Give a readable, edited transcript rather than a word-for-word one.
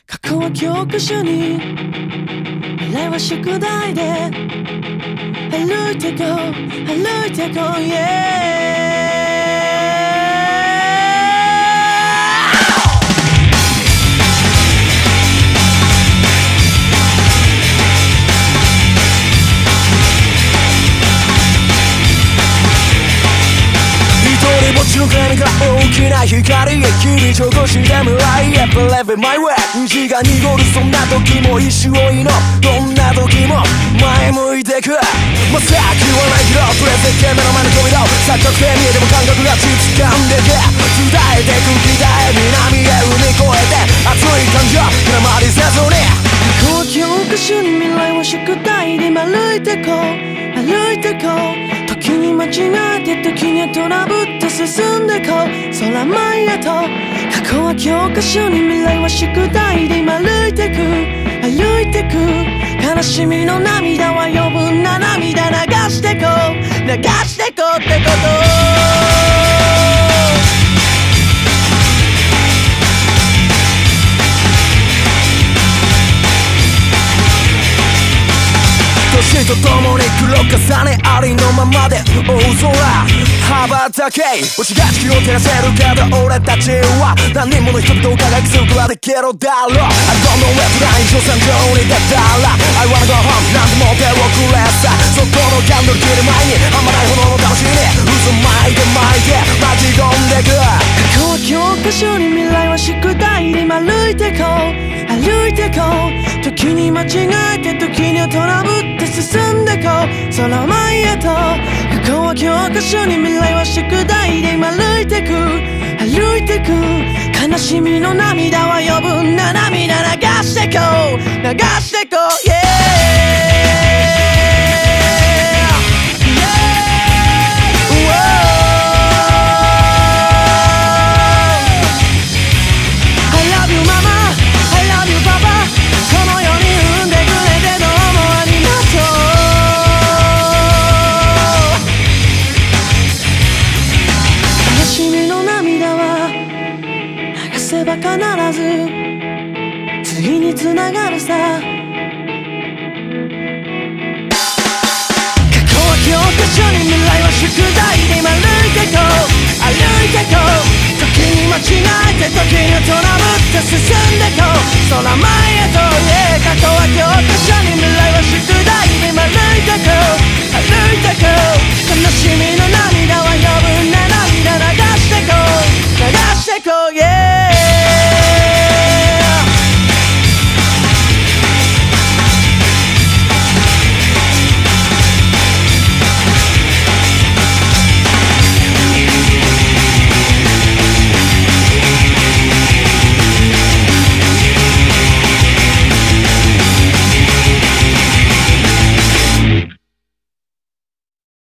過去は教科書に未来は宿題で歩いてこう歩いてこう、yeah!ぼっちの影が大きな光へ君ちょこしで未来へ Believe in my way 虹が濁るそんな時も一瞬を祈るどんな時も前向いてくまさきはないけどプレゼン目の前の扉を錯覚で見えても感覚がつかんでけ伝えてく北へ南へ海越えて熱い感情空回りせずに過去は教科書に未来は宿題で歩いてこう歩いてこう時に間違えて時にはトラブって進んでこう空前へと過去は教科書に未来は宿題で今歩いてく歩いてく悲しみの涙は余分な涙流してこう流してこうってこと年とともに黒重ねありのままで大空羽ばたけ星が地球を照らせるけど俺たちは何人もの人々を輝きすることができるだろう I don't know where to line 挑戦上に出たら I wanna go home なんても手をくれさそこのキャンドル切る前にあんまないほどの楽しみ渦巻いて巻き込んでく過去は教科書に未来は宿題で今歩いてこう歩いてこう時に間違えて時にはトラブって進んでこう空前へと過去は教科書に未来は宿題で今歩いてく歩いてく悲しみの涙は余分な涙流してこう流してこう、yeah!必ず次につながるさ過去は教科書に未来は宿題で今歩いてこう歩いてこう時に間違えて時にはトラブって進んでこう空前へと、yeah、過去は教科書に未来は宿題で今歩いてこう歩いてこう悲しみの